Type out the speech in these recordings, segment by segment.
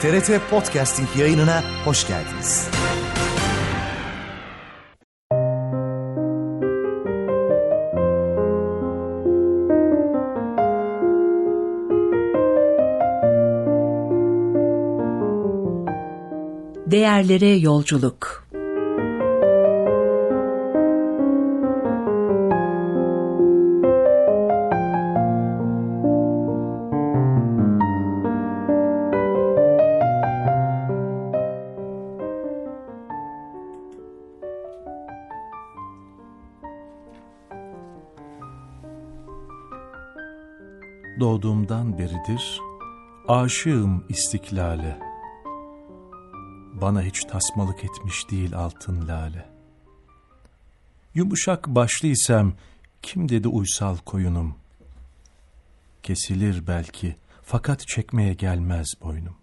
TRT Podcasting yayınına hoş geldiniz. Değerlere yolculuk. Doğduğumdan beridir aşığım istiklale. Bana hiç tasmalık etmiş değil altın lale. Yumuşak başlıysam kim dedi uysal koyunum? Kesilir belki fakat çekmeye gelmez boynum.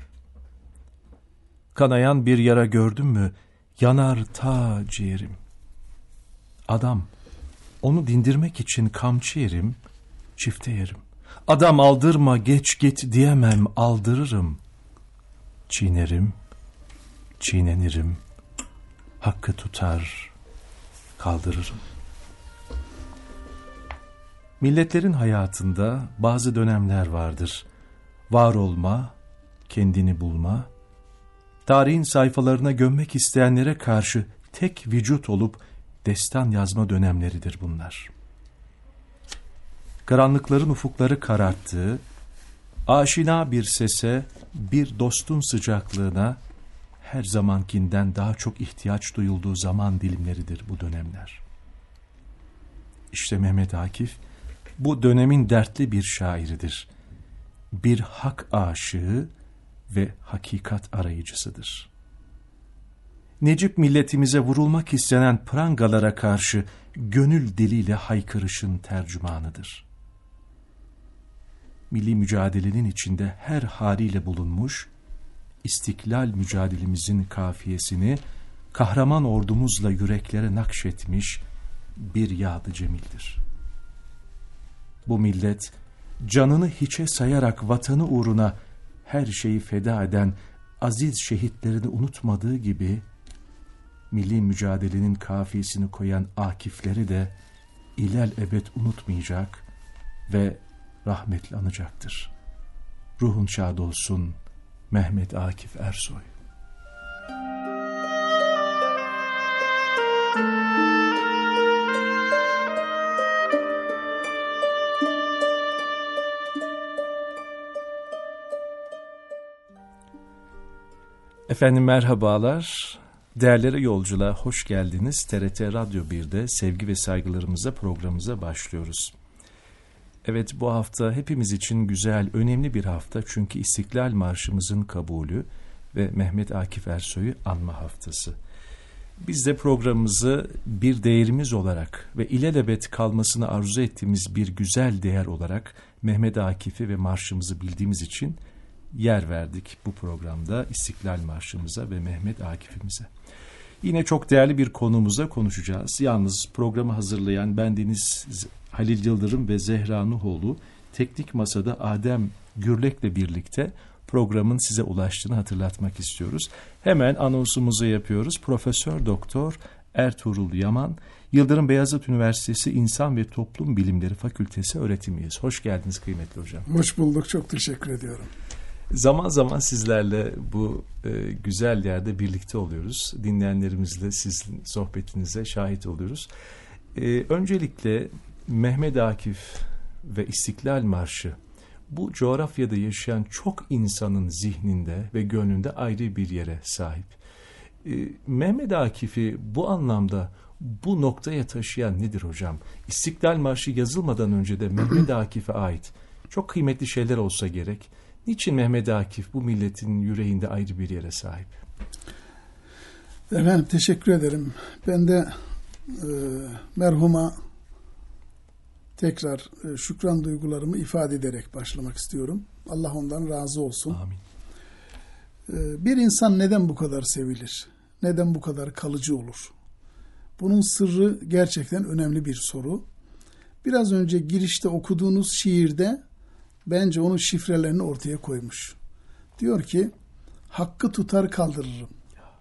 Kanayan bir yara gördüm mü yanar ta ciğerim. Adam onu dindirmek için kamçı yerim, çifte yerim. Adam aldırma geç git diyemem aldırırım. Çiğnerim, çiğnenirim, hakkı tutar, kaldırırım. Milletlerin hayatında bazı dönemler vardır. Var olma, kendini bulma, tarihin sayfalarına gömmek isteyenlere karşı tek vücut olup destan yazma dönemleridir bunlar. Karanlıkların ufukları kararttığı, aşina bir sese, bir dostun sıcaklığına her zamankinden daha çok ihtiyaç duyulduğu zaman dilimleridir bu dönemler. İşte Mehmet Akif bu dönemin dertli bir şairidir. Bir hak aşığı ve hakikat arayıcısıdır. Necip milletimize vurulmak istenen prangalara karşı gönül diliyle haykırışın tercümanıdır. Milli mücadelenin içinde her haliyle bulunmuş, İstiklal mücadelemizin kafiyesini kahraman ordumuzla yüreklere nakşetmiş bir yad-ı cemildir. Bu millet canını hiçe sayarak vatanı uğruna her şeyi feda eden aziz şehitlerini unutmadığı gibi, milli mücadelenin kafiyesini koyan akifleri de ilelebet unutmayacak ve rahmetle anacaktır. Ruhun şad olsun Mehmet Akif Ersoy. Efendim merhabalar. Değerlere yolculuğa hoş geldiniz. TRT Radyo 1'de sevgi ve saygılarımızla programımıza başlıyoruz. Evet, bu hafta hepimiz için güzel, önemli bir hafta çünkü İstiklal Marşımızın kabulü ve Mehmet Akif Ersoy'u anma haftası. Biz de programımızı bir değerimiz olarak ve ilelebet kalmasını arzu ettiğimiz bir güzel değer olarak Mehmet Akif'i ve marşımızı bildiğimiz için yer verdik bu programda İstiklal Marşımıza ve Mehmet Akif'imize. Yine çok değerli bir konumuza konuşacağız. Yalnız programı hazırlayan bendeniz Halil Yıldırım ve Zehra Nuhoğlu, teknik masada Adem Gürlek'le birlikte programın size ulaştığını hatırlatmak istiyoruz. Hemen anonsumuzu yapıyoruz. Profesör Doktor Ertuğrul Yaman, Yıldırım Beyazıt Üniversitesi İnsan ve Toplum Bilimleri Fakültesi öğretim üyesi. Hoş geldiniz kıymetli hocam. Hoş bulduk, çok teşekkür ediyorum. Zaman zaman sizlerle bu güzel yerde birlikte oluyoruz. Dinleyenlerimizle sizin sohbetinize şahit oluyoruz. Öncelikle Mehmet Akif ve İstiklal Marşı bu coğrafyada yaşayan çok insanın zihninde ve gönlünde ayrı bir yere sahip. Mehmet Akif'i bu anlamda bu noktaya taşıyan nedir hocam? İstiklal Marşı yazılmadan önce de Mehmet Akif'e ait çok kıymetli şeyler olsa gerek. Niçin Mehmet Akif bu milletin yüreğinde ayrı bir yere sahip? Efendim teşekkür ederim. Ben de merhuma tekrar şükran duygularımı ifade ederek başlamak istiyorum. Allah ondan razı olsun. Amin. Bir insan neden bu kadar sevilir? Neden bu kadar kalıcı olur? Bunun sırrı gerçekten önemli bir soru. Biraz önce girişte okuduğunuz şiirde bence onun şifrelerini ortaya koymuş. Diyor ki, hakkı tutar kaldırırım.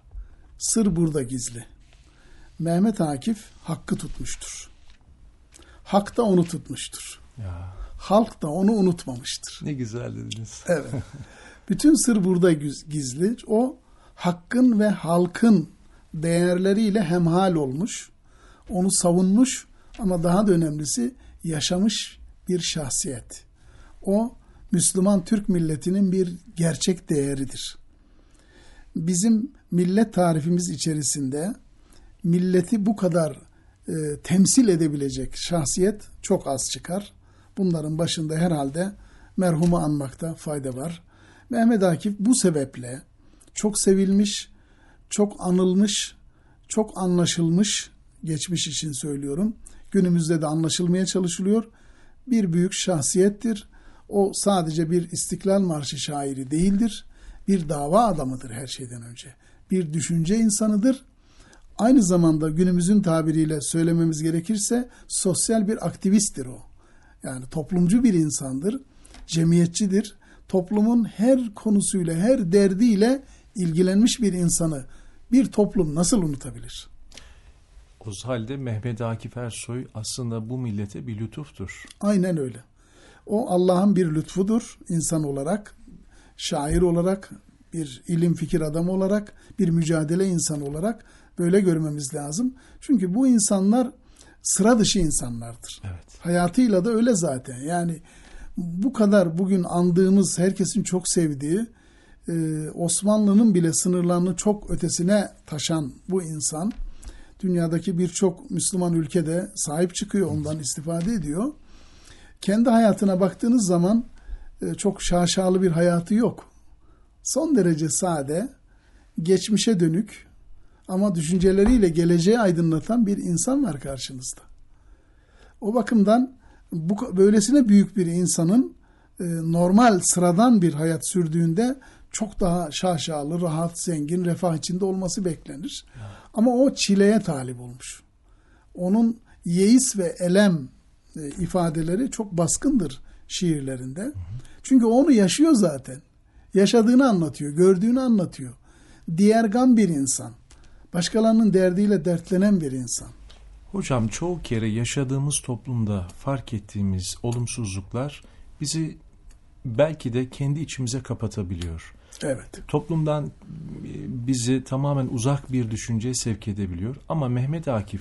Sır burada gizli. Mehmet Akif hakkı tutmuştur. Hak da onu tutmuştur. Ya. Halk da onu unutmamıştır. Ne güzel dediniz. Evet. Bütün sır burada gizli. O hakkın ve halkın değerleriyle hemhal olmuş. Onu savunmuş ama daha da önemlisi yaşamış bir şahsiyet. O Müslüman Türk milletinin bir gerçek değeridir. Bizim millet tarifimiz içerisinde milleti bu kadar temsil edebilecek şahsiyet çok az çıkar. Bunların başında herhalde merhumu anmakta fayda var. Mehmet Akif bu sebeple çok sevilmiş, çok anılmış, çok anlaşılmış, geçmiş için söylüyorum. Günümüzde de anlaşılmaya çalışılıyor. Bir büyük şahsiyettir. O sadece bir İstiklal Marşı şairi değildir. Bir dava adamıdır her şeyden önce. Bir düşünce insanıdır. Aynı zamanda günümüzün tabiriyle söylememiz gerekirse sosyal bir aktivisttir o. Yani toplumcu bir insandır, cemiyetçidir. Toplumun her konusuyla, her derdiyle ilgilenmiş bir insanı bir toplum nasıl unutabilir? O halde Mehmet Akif Ersoy aslında bu millete bir lütuftur. Aynen öyle. O Allah'ın bir lütfudur insan olarak, şair olarak, bir ilim fikir adamı olarak, bir mücadele insanı olarak böyle görmemiz lazım. Çünkü bu insanlar sıra dışı insanlardır. Evet. Hayatıyla da öyle zaten. Yani bu kadar bugün andığımız, herkesin çok sevdiği, Osmanlı'nın bile sınırlarını çok ötesine taşan bu insan, dünyadaki birçok Müslüman ülkede sahip çıkıyor, ondan istifade ediyor. Kendi hayatına baktığınız zaman çok şaşalı bir hayatı yok. Son derece sade, geçmişe dönük ama düşünceleriyle geleceği aydınlatan bir insan var karşınızda. O bakımdan böylesine büyük bir insanın normal, sıradan bir hayat sürdüğünde çok daha şaşalı, rahat, zengin, refah içinde olması beklenir. Ama o çileye talip olmuş. Onun yeis ve elem ifadeleri çok baskındır şiirlerinde. Çünkü onu yaşıyor zaten. Yaşadığını anlatıyor, gördüğünü anlatıyor. Diğergan bir insan. Başkalarının derdiyle dertlenen bir insan. Hocam çoğu kere yaşadığımız toplumda fark ettiğimiz olumsuzluklar bizi belki de kendi içimize kapatabiliyor. Evet. Toplumdan bizi tamamen uzak bir düşünceye sevk edebiliyor. Ama Mehmet Akif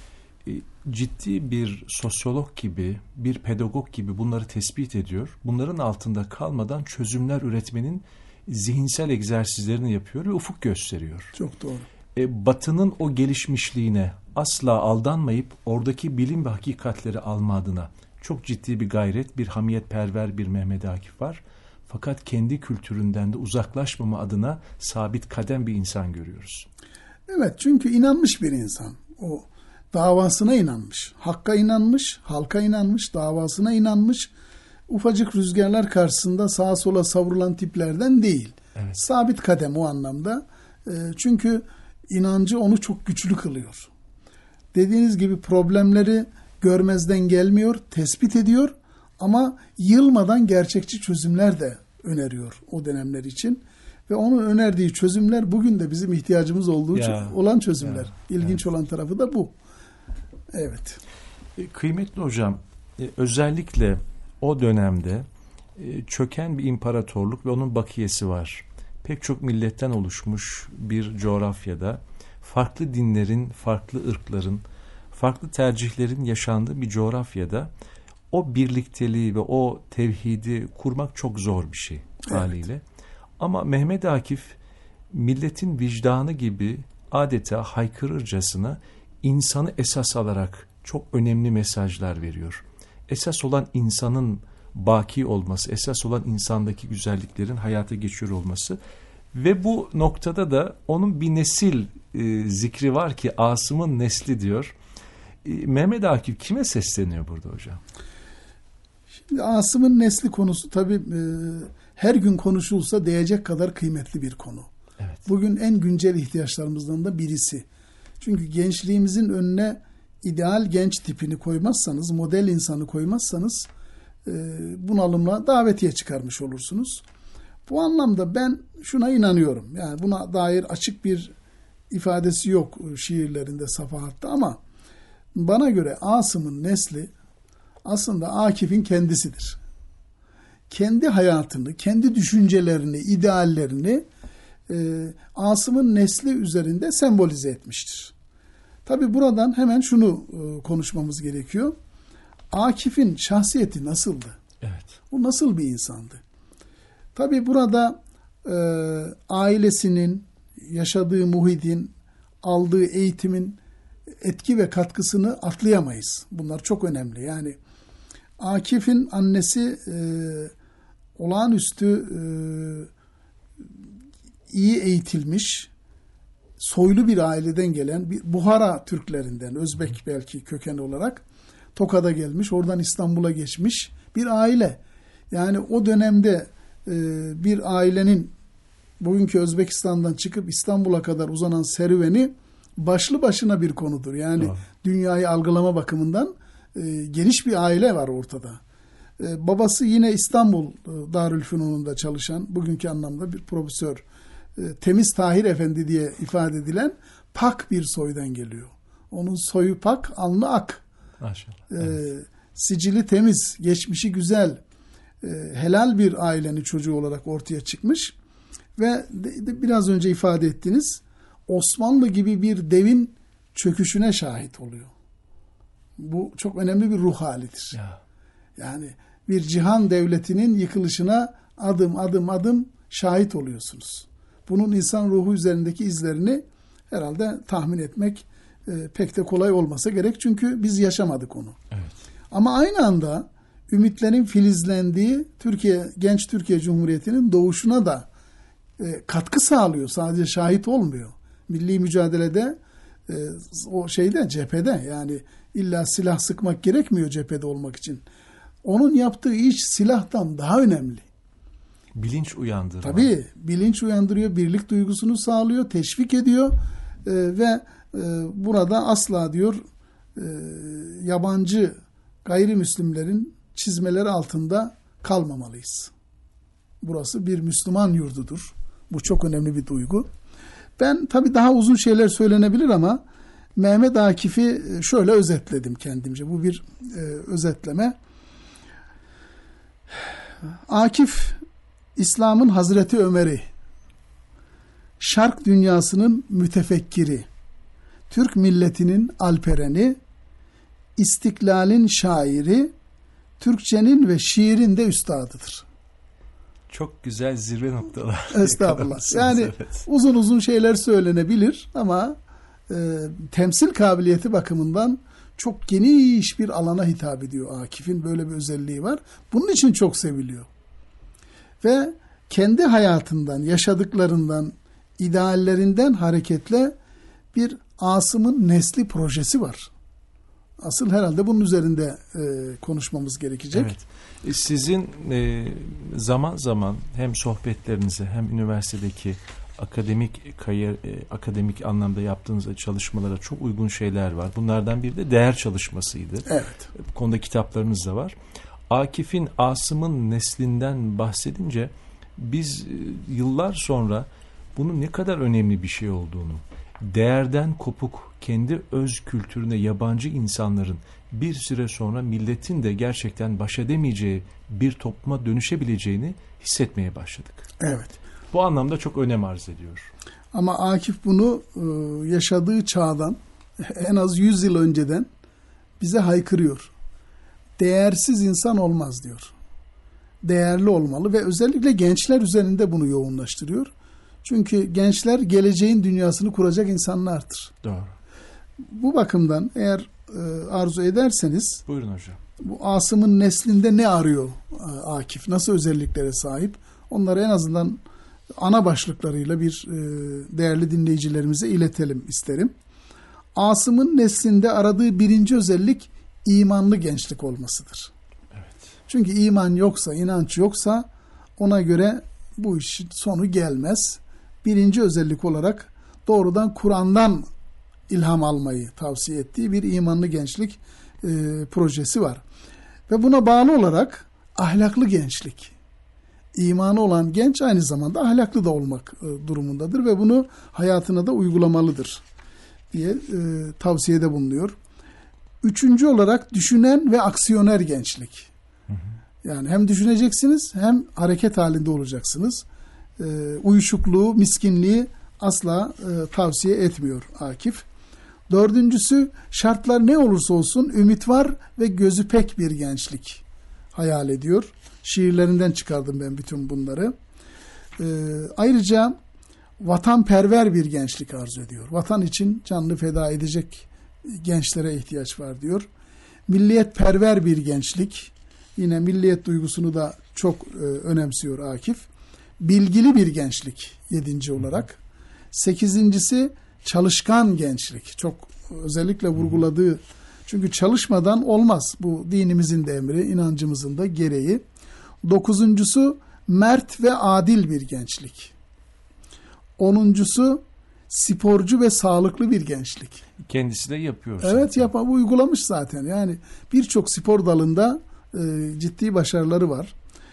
ciddi bir sosyolog gibi, bir pedagog gibi bunları tespit ediyor. Bunların altında kalmadan çözümler üretmenin zihinsel egzersizlerini yapıyor ve ufuk gösteriyor. Çok doğru. Batı'nın o gelişmişliğine asla aldanmayıp oradaki bilim ve hakikatleri alma adına çok ciddi bir gayret, bir hamiyetperver bir Mehmet Akif var. Fakat kendi kültüründen de uzaklaşmama adına sabit kadem bir insan görüyoruz. Evet, çünkü inanmış bir insan. O davasına inanmış, hakka inanmış, halka inanmış, davasına inanmış. Ufacık rüzgarlar karşısında sağa sola savrulan tiplerden değil. Evet. Sabit kadem o anlamda. Çünkü inancı onu çok güçlü kılıyor. Dediğiniz gibi problemleri görmezden gelmiyor, tespit ediyor ama yılmadan gerçekçi çözümler de öneriyor o dönemler için. Ve onun önerdiği çözümler bugün de bizim ihtiyacımız olduğu olan çözümler. İlginç olan tarafı da bu. Evet. Kıymetli hocam, özellikle o dönemde çöken bir imparatorluk ve onun bakiyesi var. Pek çok milletten oluşmuş bir coğrafyada farklı dinlerin, farklı ırkların, farklı tercihlerin yaşandığı bir coğrafyada o birlikteliği ve o tevhidi kurmak çok zor bir şey haliyle. Evet. Ama Mehmet Akif milletin vicdanı gibi adeta haykırırcasına insanı esas alarak çok önemli mesajlar veriyor. Esas olan insanın baki olması, esas olan insandaki güzelliklerin hayata geçiyor olması ve bu noktada da onun bir nesil zikri var ki Asım'ın nesli diyor. Mehmet Akif kime sesleniyor burada hocam? Şimdi Asım'ın nesli konusu tabii her gün konuşulsa değecek kadar kıymetli bir konu. Evet. Bugün en güncel ihtiyaçlarımızdan da birisi. Çünkü gençliğimizin önüne ideal genç tipini koymazsanız, model insanı koymazsanız bunalımla davetiye çıkarmış olursunuz. Bu anlamda ben şuna inanıyorum. Yani buna dair açık bir ifadesi yok şiirlerinde, safahatta, ama bana göre Asım'ın nesli aslında Akif'in kendisidir. Kendi hayatını, kendi düşüncelerini, ideallerini Asım'ın nesli üzerinde sembolize etmiştir. Tabi buradan hemen şunu konuşmamız gerekiyor. Akif'in şahsiyeti nasıldı? Evet. O nasıl bir insandı? Tabi burada ailesinin, yaşadığı muhitin, aldığı eğitimin etki ve katkısını atlayamayız. Bunlar çok önemli. Yani Akif'in annesi olağanüstü iyi eğitilmiş, soylu bir aileden gelen, bir Buhara Türklerinden, Özbek belki köken olarak Tokat'a gelmiş, oradan İstanbul'a geçmiş bir aile. Yani o dönemde bir ailenin bugünkü Özbekistan'dan çıkıp İstanbul'a kadar uzanan serüveni başlı başına bir konudur. Yani dünyayı algılama bakımından geniş bir aile var ortada. Babası yine İstanbul Darülfünun'unda çalışan, bugünkü anlamda bir profesör, Temiz Tahir Efendi diye ifade edilen pak bir soydan geliyor. Onun soyu pak, alnı ak. Maşallah. Evet. Sicili temiz, geçmişi güzel, helal bir ailenin çocuğu olarak ortaya çıkmış ve biraz önce ifade ettiniz, Osmanlı gibi bir devin çöküşüne şahit oluyor. Bu çok önemli bir ruh halidir. Ya. Yani bir cihan devletinin yıkılışına adım adım şahit oluyorsunuz. Bunun insan ruhu üzerindeki izlerini herhalde tahmin etmek pek de kolay olmasa gerek. Çünkü biz yaşamadık onu. Evet. Ama aynı anda ümitlerin filizlendiği genç Türkiye Cumhuriyeti'nin doğuşuna da katkı sağlıyor. Sadece şahit olmuyor. Milli mücadelede o cephede, yani illa silah sıkmak gerekmiyor cephede olmak için. Onun yaptığı iş silahtan daha önemli. Bilinç uyandırıyor. Tabii bilinç uyandırıyor, birlik duygusunu sağlıyor, teşvik ediyor ve burada asla diyor yabancı gayrimüslimlerin çizmeleri altında kalmamalıyız. Burası bir Müslüman yurdudur. Bu çok önemli bir duygu. Ben tabii daha uzun şeyler söylenebilir ama Mehmet Akif'i şöyle özetledim kendimce. Bu bir özetleme. Akif, İslam'ın Hazreti Ömer'i, Şark dünyasının mütefekkiri, Türk milletinin alpereni, İstiklal'in şairi, Türkçenin ve şiirin de üstadıdır. Çok güzel zirve noktalar. Estağfurullah. Yani evet, uzun uzun şeyler söylenebilir ama temsil kabiliyeti bakımından çok geniş bir alana hitap ediyor Akif'in. Böyle bir özelliği var. Bunun için çok seviliyor. Ve kendi hayatından, yaşadıklarından, ideallerinden hareketle bir Asım'ın nesli projesi var. Asıl herhalde bunun üzerinde konuşmamız gerekecek. Evet. Sizin zaman zaman hem sohbetlerinize hem üniversitedeki akademik anlamda yaptığınız çalışmalara çok uygun şeyler var. Bunlardan biri de değer çalışmasıydı. Evet. Bu konuda kitaplarınız da var. Akif'in, Asım'ın neslinden bahsedince biz yıllar sonra bunun ne kadar önemli bir şey olduğunu, değerden kopuk, kendi öz kültürüne yabancı insanların bir süre sonra milletin de gerçekten baş edemeyeceği bir topluma dönüşebileceğini hissetmeye başladık. Evet. Bu anlamda çok önem arz ediyor. Ama Akif bunu yaşadığı çağdan en az 100 yıl önceden bize haykırıyor. Değersiz insan olmaz diyor. Değerli olmalı ve özellikle gençler üzerinde bunu yoğunlaştırıyor. Çünkü gençler geleceğin dünyasını kuracak insanlardır. Doğru. Bu bakımdan eğer arzu ederseniz, buyurun hocam. Bu Asım'ın neslinde ne arıyor Akif? Nasıl özelliklere sahip? Onları en azından ana başlıklarıyla bir değerli dinleyicilerimize iletelim isterim. Asım'ın neslinde aradığı birinci özellik imanlı gençlik olmasıdır. Evet. Çünkü iman yoksa, inanç yoksa ona göre bu işin sonu gelmez. Birinci özellik olarak doğrudan Kur'an'dan ilham almayı tavsiye ettiği bir imanlı gençlik projesi var. Ve buna bağlı olarak ahlaklı gençlik, imanı olan genç aynı zamanda ahlaklı da olmak durumundadır ve bunu hayatına da uygulamalıdır diye tavsiyede bulunuyor. Üçüncü olarak düşünen ve aksiyoner gençlik. Yani hem düşüneceksiniz hem hareket halinde olacaksınız. Uyuşukluğu, miskinliği asla tavsiye etmiyor Akif. Dördüncüsü, şartlar ne olursa olsun ümit var ve gözü pek bir gençlik hayal ediyor. Şiirlerinden çıkardım ben bütün bunları. Ayrıca vatanperver bir gençlik arzu ediyor. Vatan için canını feda edecek gençlere ihtiyaç var diyor. Milliyetperver bir gençlik. Yine milliyet duygusunu da çok önemsiyor Akif. Bilgili bir gençlik 7. olarak. 8.'si çalışkan gençlik. Çok özellikle vurguladığı. Çünkü çalışmadan olmaz. Bu dinimizin de emri, inancımızın da gereği. 9.'su mert ve adil bir gençlik. 10.'su sporcu ve sağlıklı bir gençlik. Kendisi de yapıyor. Evet, uygulamış zaten. Yani birçok spor dalında ciddi başarıları var.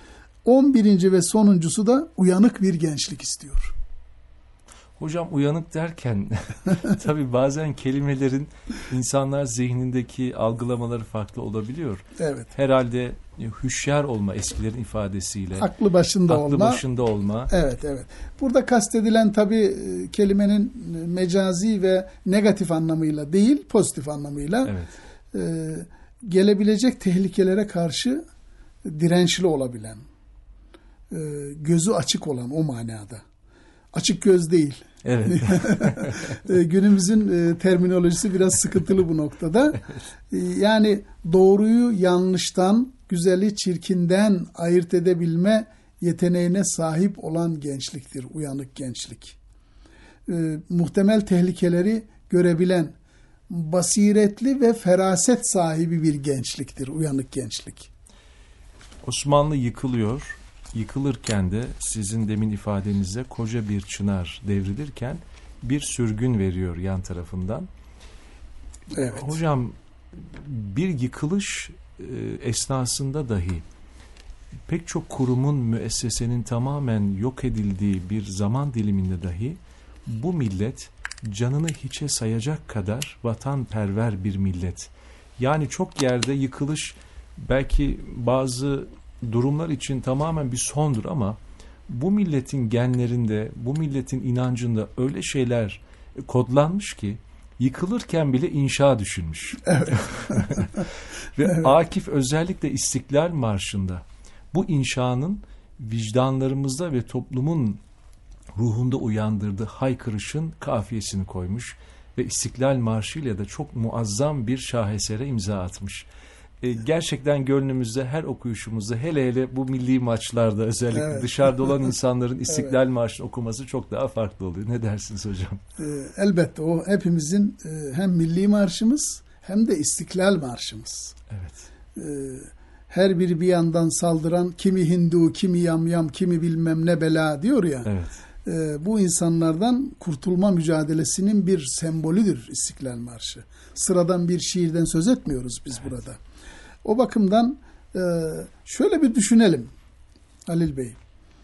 11. ve sonuncusu da uyanık bir gençlik istiyor. Hocam uyanık derken tabii bazen kelimelerin insanlar zihnindeki algılamaları farklı olabiliyor. Evet. Herhalde hüşyar olma, eskilerin ifadesiyle. Aklı başında olma. Evet. Burada kastedilen tabii kelimenin mecazi ve negatif anlamıyla değil, pozitif anlamıyla gelebilecek tehlikelere karşı dirençli olabilen, gözü açık olan o manada. Açık göz değil. Evet. Günümüzün terminolojisi biraz sıkıntılı bu noktada. Yani doğruyu yanlıştan, güzeli çirkinden ayırt edebilme yeteneğine sahip olan gençliktir, uyanık gençlik. Muhtemel tehlikeleri görebilen, basiretli ve feraset sahibi bir gençliktir, uyanık gençlik. Osmanlı yıkılıyor. Yıkılırken de sizin demin ifadenizle koca bir çınar devrilirken bir sürgün veriyor yan tarafından. Evet. Hocam bir yıkılış esnasında dahi pek çok kurumun, müessesenin tamamen yok edildiği bir zaman diliminde dahi bu millet canını hiçe sayacak kadar vatanperver bir millet. Yani çok yerde yıkılış belki bazı durumlar için tamamen bir sondur ama bu milletin genlerinde, bu milletin inancında öyle şeyler kodlanmış ki yıkılırken bile inşa düşünmüş. Evet. Ve evet. Akif özellikle İstiklal Marşı'nda bu inşanın vicdanlarımızda ve toplumun ruhunda uyandırdığı haykırışın kafiyesini koymuş ve İstiklal Marşı ile de çok muazzam bir şahesere imza atmış. Gerçekten gönlümüzde her okuyuşumuzda hele bu milli maçlarda özellikle dışarıda olan insanların İstiklal Marşı'nı okuması çok daha farklı oluyor. Ne dersiniz hocam? Elbette o hepimizin hem milli marşımız hem de İstiklal Marşımız. Evet. Her biri bir yandan saldıran kimi Hindu, kimi yamyam, kimi bilmem ne bela diyor ya. Evet. Bu insanlardan kurtulma mücadelesinin bir sembolüdür İstiklal Marşı. Sıradan bir şiirden söz etmiyoruz biz burada. O bakımdan şöyle bir düşünelim Halil Bey.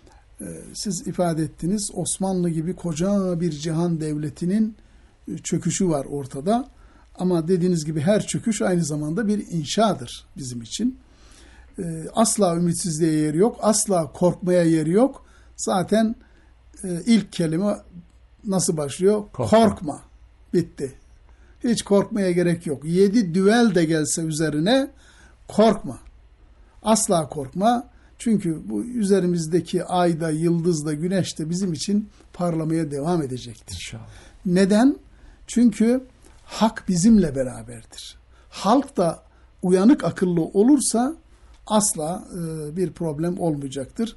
Siz ifade ettiniz, Osmanlı gibi koca bir cihan devletinin çöküşü var ortada. Ama dediğiniz gibi her çöküş aynı zamanda bir inşadır bizim için. Asla ümitsizliğe yer yok, asla korkmaya yer yok. Zaten ilk kelime nasıl başlıyor? Korkma. Bitti. Hiç korkmaya gerek yok. 7 düvel de gelse üzerine korkma. Asla korkma. Çünkü bu üzerimizdeki ay da, yıldız da, güneş de bizim için parlamaya devam edecektir. İnşallah. Neden? Çünkü hak bizimle beraberdir. Halk da uyanık akıllı olursa asla bir problem olmayacaktır.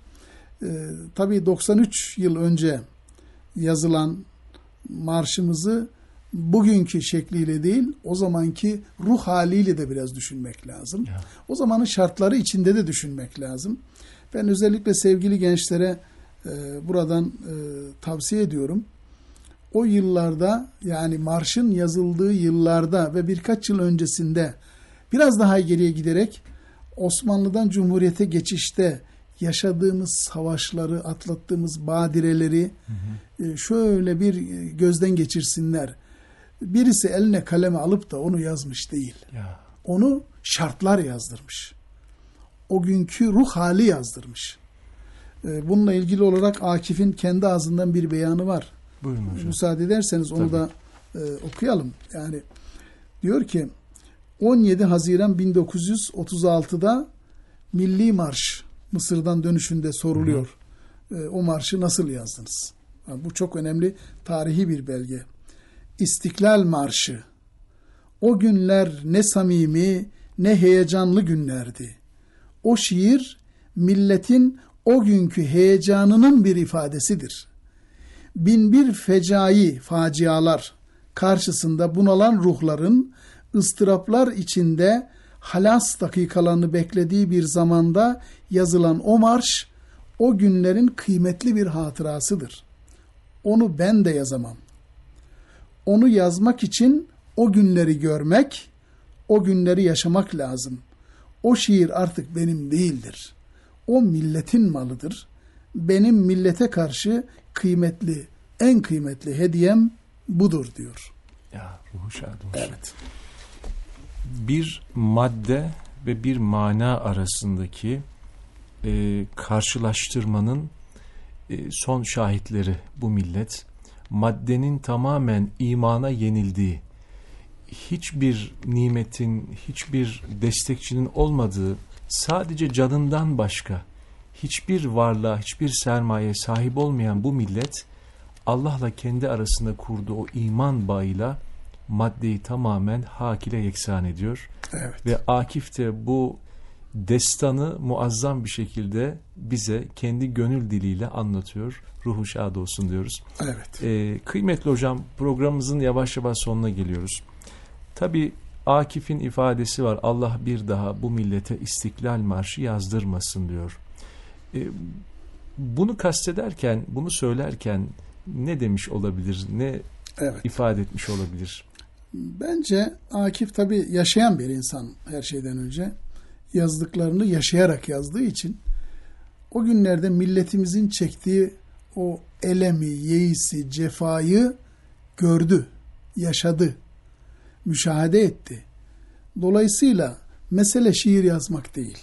Tabii 93 yıl önce yazılan marşımızı bugünkü şekliyle değil, o zamanki ruh haliyle de biraz düşünmek lazım. Ya. O zamanın şartları içinde de düşünmek lazım. Ben özellikle sevgili gençlere buradan tavsiye ediyorum. O yıllarda, yani marşın yazıldığı yıllarda ve birkaç yıl öncesinde biraz daha geriye giderek Osmanlı'dan Cumhuriyet'e geçişte yaşadığımız savaşları, atlattığımız badireleri şöyle bir gözden geçirsinler. Birisi eline kaleme alıp da onu yazmış değil. Ya. Onu şartlar yazdırmış. O günkü ruh hali yazdırmış. Bununla ilgili olarak Akif'in kendi ağzından bir beyanı var. Buyurun hocam. Müsaade ederseniz onu Tabii. da okuyalım. Yani diyor ki 17 Haziran 1936'da Milli Marş Mısır'dan dönüşünde soruluyor. O marşı nasıl yazdınız? Yani bu çok önemli tarihi bir belge. İstiklal Marşı. O günler ne samimi ne heyecanlı günlerdi. O şiir milletin o günkü heyecanının bir ifadesidir. Binbir facialar karşısında bunalan ruhların ıstıraplar içinde halas dakikalarını beklediği bir zamanda yazılan o marş, o günlerin kıymetli bir hatırasıdır. Onu ben de yazamam. Onu yazmak için o günleri görmek, o günleri yaşamak lazım. O şiir artık benim değildir. O milletin malıdır. Benim millete karşı kıymetli, en kıymetli hediyem budur diyor. Ya ruhu şad olsun. Evet. Bir madde ve bir mana arasındaki karşılaştırmanın son şahitleri bu millet. Maddenin tamamen imana yenildiği, hiçbir nimetin, hiçbir destekçinin olmadığı, sadece canından başka hiçbir varlığa, hiçbir sermaye sahip olmayan bu millet, Allah'la kendi arasında kurduğu o iman bağıyla maddeyi tamamen hak ile yeksan ediyor. Evet. Ve Akif de bu destanı muazzam bir şekilde bize kendi gönül diliyle anlatıyor. Ruhu şad olsun diyoruz. Evet. Kıymetli hocam, programımızın yavaş yavaş sonuna geliyoruz. Tabii Akif'in ifadesi var. Allah bir daha bu millete İstiklal Marşı yazdırmasın diyor. Bunu kastederken, bunu söylerken ne demiş olabilir? Ne ifade etmiş olabilir? Bence Akif tabii yaşayan bir insan her şeyden önce. Yazdıklarını yaşayarak yazdığı için o günlerde milletimizin çektiği o elemi, yeisi, cefayı gördü, yaşadı, müşahede etti. Dolayısıyla mesele şiir yazmak değil.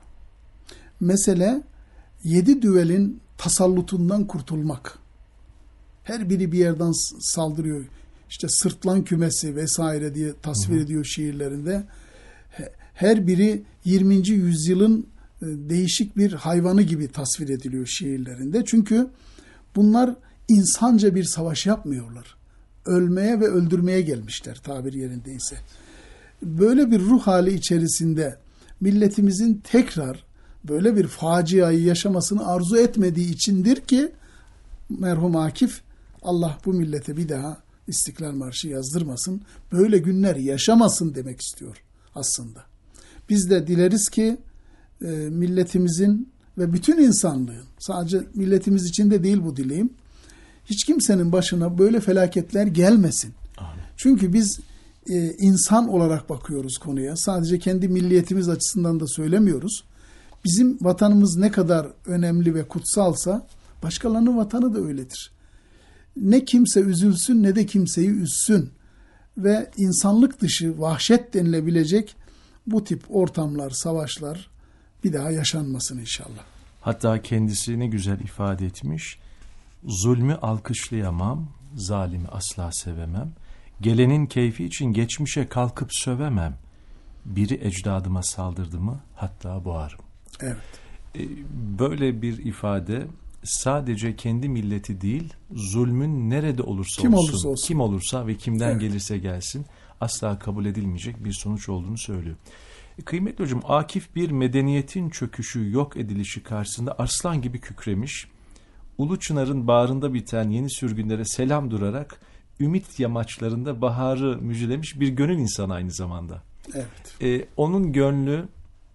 Mesele 7 düvelin tasallutundan kurtulmak. Her biri bir yerden saldırıyor. İşte Sırtlan Kümesi vesaire diye tasvir ediyor şiirlerinde. Her biri 20. yüzyılın değişik bir hayvanı gibi tasvir ediliyor şiirlerinde. Çünkü bunlar insanca bir savaş yapmıyorlar. Ölmeye ve öldürmeye gelmişler tabir yerindeyse. Böyle bir ruh hali içerisinde milletimizin tekrar böyle bir faciayı yaşamasını arzu etmediği içindir ki merhum Akif, Allah bu millete bir daha İstiklal Marşı yazdırmasın, böyle günler yaşamasın demek istiyor aslında. Biz de dileriz ki milletimizin ve bütün insanlığın, sadece milletimiz için de değil bu dileğim, hiç kimsenin başına böyle felaketler gelmesin. Amin. Çünkü biz insan olarak bakıyoruz konuya. Sadece kendi milliyetimiz açısından da söylemiyoruz. Bizim vatanımız ne kadar önemli ve kutsalsa başkalarının vatanı da öyledir. Ne kimse üzülsün ne de kimseyi üzsün ve insanlık dışı vahşet denilebilecek bu tip ortamlar, savaşlar bir daha yaşanmasın inşallah. Hatta kendisi ne güzel ifade etmiş. Zulmü alkışlayamam, zalimi asla sevemem. Gelenin keyfi için geçmişe kalkıp sövemem. Biri ecdadıma saldırdı mı hatta boğarım. Evet. Böyle bir ifade sadece kendi milleti değil, zulmün nerede olursa Kim olsun, olursa olsun, kim olursa ve kimden evet, gelirse gelsin asla kabul edilmeyecek bir sonuç olduğunu söylüyor. Kıymetli hocam, Akif bir medeniyetin çöküşü, yok edilişi karşısında arslan gibi kükremiş, Ulu Çınar'ın bağrında biten yeni sürgünlere selam durarak ümit yamaçlarında baharı müjdelemiş bir gönül insanı aynı zamanda. Evet. Onun gönlü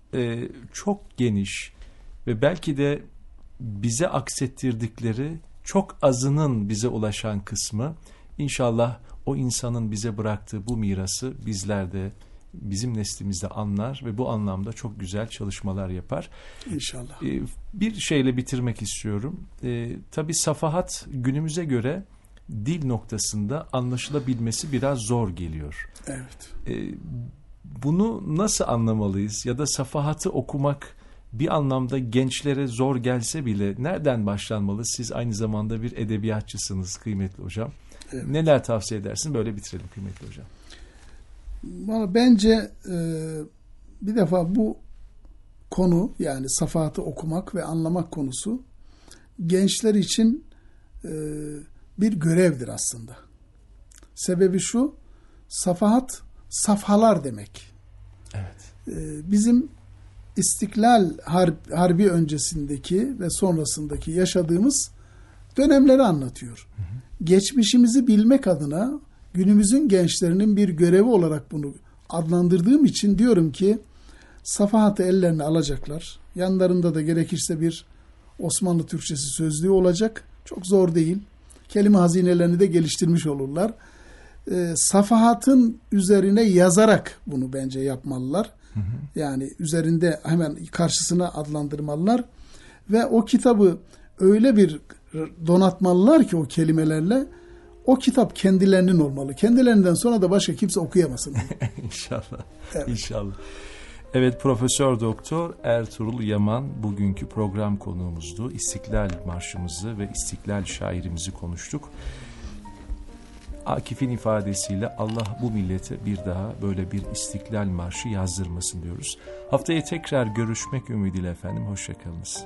çok geniş ve belki de bize aksettirdikleri çok azının bize ulaşan kısmı. İnşallah o insanın bize bıraktığı bu mirası bizler de bizim neslimizde anlar ve bu anlamda çok güzel çalışmalar yapar. İnşallah. Bir şeyle bitirmek istiyorum. Tabii safahat günümüze göre dil noktasında anlaşılabilmesi biraz zor geliyor. Evet. Bunu nasıl anlamalıyız? Ya da safahatı okumak bir anlamda gençlere zor gelse bile nereden başlanmalı? Siz aynı zamanda bir edebiyatçısınız kıymetli hocam. Evet. Neler tavsiye edersin? Böyle bitirelim kıymetli hocam. Bence bir defa bu konu, yani safahatı okumak ve anlamak konusu gençler için bir görevdir aslında. Sebebi şu, safahat safhalar demek. Evet. Bizim İstiklal Harbi öncesindeki ve sonrasındaki yaşadığımız dönemleri anlatıyor. Hı hı. Geçmişimizi bilmek adına günümüzün gençlerinin bir görevi olarak bunu adlandırdığım için diyorum ki safahatı ellerine alacaklar. Yanlarında da gerekirse bir Osmanlı Türkçesi sözlüğü olacak. Çok zor değil. Kelime hazinelerini de geliştirmiş olurlar. Safahatın üzerine yazarak bunu bence yapmalılar. Hı hı. Yani üzerinde hemen karşısına adlandırmalılar. Ve o kitabı öyle bir donatmalılar ki o kelimelerle, o kitap kendilerinin olmalı. Kendilerinden sonra da başka kimse okuyamasın. İnşallah. Evet. İnşallah. Evet, Profesör Doktor Ertuğrul Yaman bugünkü program konuğumuzdu. İstiklal Marşımızı ve İstiklal şairimizi konuştuk. Akif'in ifadesiyle Allah bu millete bir daha böyle bir İstiklal Marşı yazdırmasın diyoruz. Haftaya tekrar görüşmek ümidiyle efendim. Hoşçakalınız.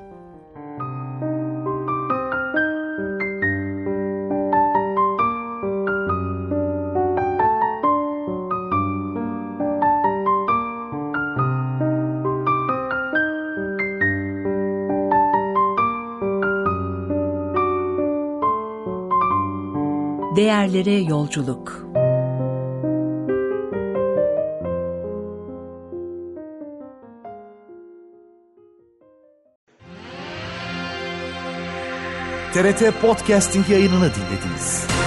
Değerlere yolculuk. TRT Podcasting yayınını dinlediniz.